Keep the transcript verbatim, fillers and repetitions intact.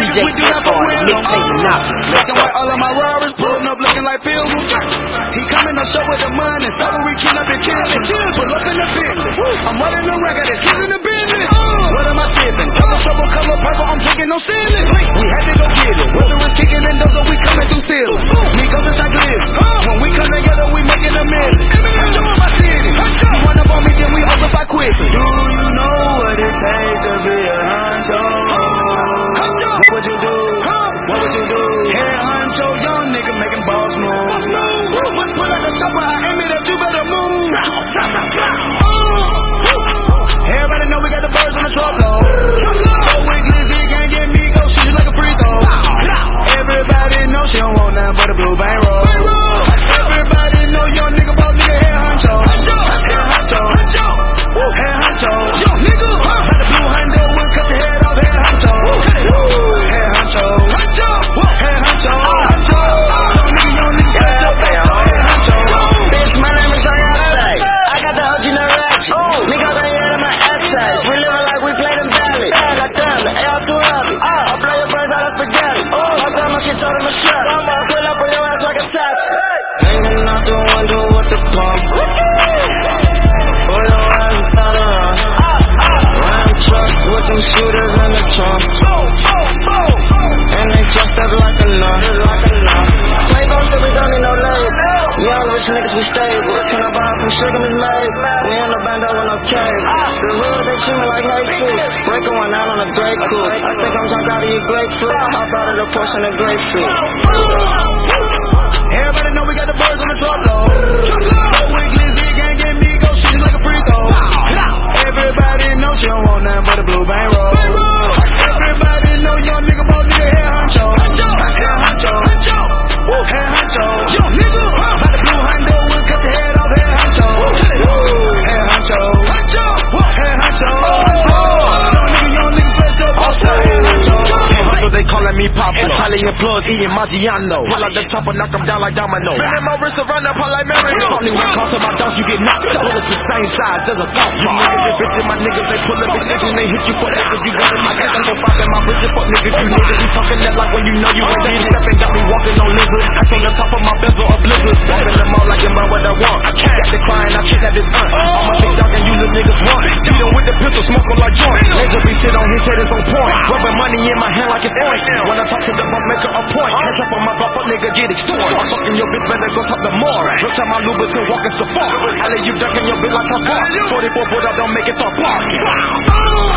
J S on the mixtape Monopoly. Let's go. All of my robbers pulling up looking like pills. He coming to show with the money, so we keep up and chillin'. Pull up in the Bentley, I'm running the record, it's kids in the business. What am I sipping? Trouble, trouble, color purple, I'm taking no ceiling. We had to go get it, whether it's kicking in doors or we coming through seals. Migos and Shaglis, when we come together, we making a million. Huncho in my city, you run up on me, then we open by quickly. Do you know what it takes to be a huncho? What would you do? What would you do? Hey, huncho, young nigga making balls moves. Put out the chopper, I aim it at you, better move. Everybody know we got the birds on the truckload. Four week Lizzie can't get me, go shoot you like a free throw. Everybody know she don't want nothing but a blue bang roll. Everybody know young nigga ball nigga hair huncho. Hair huncho. Hair huncho. Young nigga. Got the blue hundo, we'll cut your head off. Hair huncho. Hair huncho. Hair huncho. Young nigga, young nigga, fast up, fast up. Hair huncho. Bitch, my name is Young I got the O G no ratchet. Niggas ain't yet in my access. We living like we play them ballad. Like damn, the L too heavy. I blow your brains out of spaghetti. My grandma, she told him to shut up. Pull up on your ass like a taxi. Hanging out the window with the pump. Pull your ass down the run. Ram truck with them shooters in the trunk. And they dressed up like a nun. Playboy said we don't need no label. Young rich niggas we stable. Can I buy some sugar, Miss Maid? We in the bando with no cable. The hood, they treat me like Jesus. Breaking one out on a great coupe. I think I'm drunk out of your grapefruit. Hop out of the Porsche in a grapefruit. Everybody know we got the birds on the truckload. Four week Lizzie can't get me, go shoot you like a free throw. Everybody know she don't want nothing but a blue bang roll. Everybody know young nigga ball nigga hair huncho. Hair huncho. Hair huncho. Young nigga. Got the blue hundo, we'll cut your head off. Hair huncho. Hair huncho. Hair huncho. Young nigga, young nigga, fast up, also hair huncho. So they calling me Pablo. Italian plugs eating Maggiano. Pull out the chopper, knock them down like domino. Spinning my wrist around up like Mario. Only one call to my dog, you get knocked out. It's the same size, there's a golf ball. You niggas and bitches, my niggas, they pull up bitch and they hit you for niggas. You got it, I got them five in my bitches, fuck niggas. You niggas, you talking that like when you know you ain't there. Stepping, got me walking on lizards. Ice on the top of my bezel, a blizzard. Walking them all like a man what I want. I can't got the crying, I kidnap his aunt. I'm a big dog and you little niggas want. See them with the pistol, smoking like joint. Laser be sit on his head, it's on point. Rubbing money in my hand like it's oink. When I talk to the boss, make her a point. Catch up on my butt, fuck nigga, get extorted. I'm fucking your bitch, better go talk to more. Look at my Louboutin, walking so far. I let you ducking your bitch like a bar. forty-four, but I don't make it start barking.